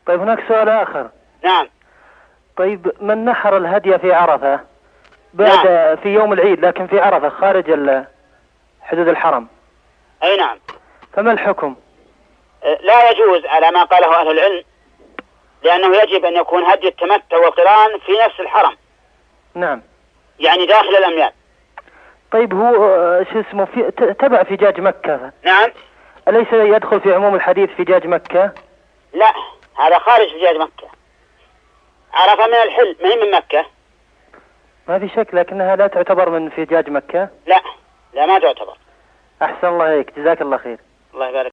طيب هناك سؤال آخر. نعم. طيب من نحر الهدي في عرفة بعد نعم. في يوم العيد لكن في عرفة خارج حدود الحرم، أي نعم. فما الحكم؟ لا يجوز على ما قاله أهل العلم، لأنه يجب أن يكون هدي التمتع والقران في نفس الحرم. نعم. يعني داخل الأميال. طيب هو شو اسمه تبع فجاج مكة. نعم. أليس يدخل في عموم الحديث فجاج مكة؟ لا، هذا خارج فجاج مكة. عرفة من الحل، ما هي من مكة. ما في شك، لكنها لا تعتبر من فجاج مكة. لا، لا ما تعتبر. أحسن الله إليك، جزاك الله خير. الله يبارك.